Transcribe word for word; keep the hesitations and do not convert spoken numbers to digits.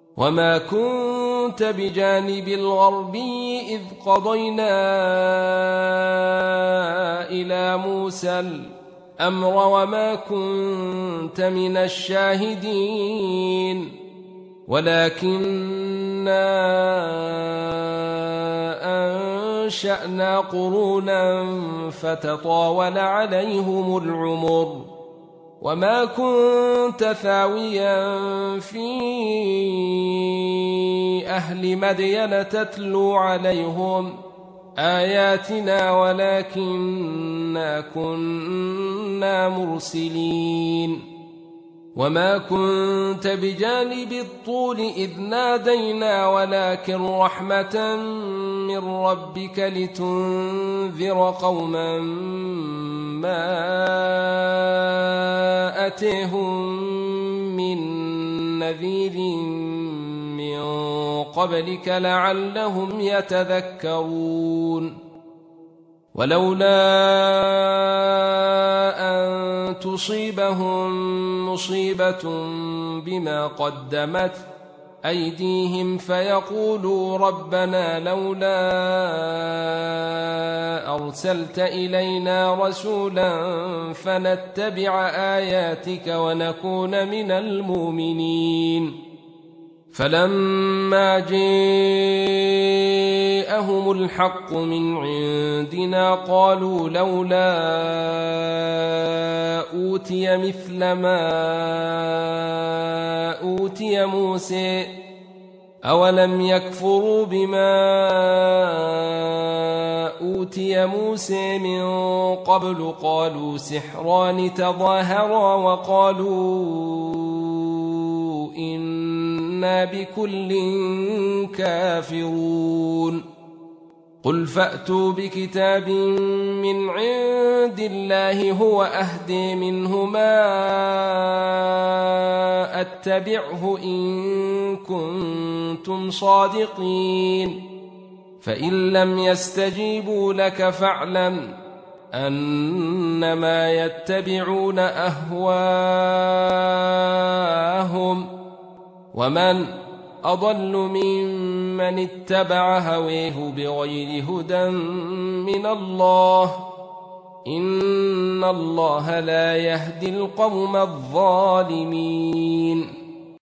وما كنت بجانب الغربي إذ قضينا إلى موسى الأمر وما كنت من الشاهدين ولكننا أنشأنا قرونا فتطاول عليهم العمر وما كنت ثاويا في أهل مدين تتلو عليهم آياتنا ولكننا كنا مرسلين وما كنت بجانب الطول إذ نادينا ولكن رحمة من ربك لتنذر قوما ما أتيهم من نذير من قبلك لعلهم يتذكرون ولولا أن تصيبهم مصيبة بما قدمت أيديهم فيقولوا ربنا لولا أرسلت إلينا رسولا فنتبع آياتك ونكون من المؤمنين فلما جاءهم الحق من عندنا قالوا لولا أوتي مثل ما أوتي موسى أولم يكفروا بما أوتي موسى من قبل قالوا سحران تظاهرا وقالوا إنا بكل كافرون قل فأتوا بكتاب من عند الله هو أهدي منه ما أتبعه إن كنتم صادقين فإن لم يستجيبوا لك فاعلم أنما يتبعون أهواءهم ومن أضل ممن اتبع هويه بغير هدى من الله إن الله لا يهدي القوم الظالمين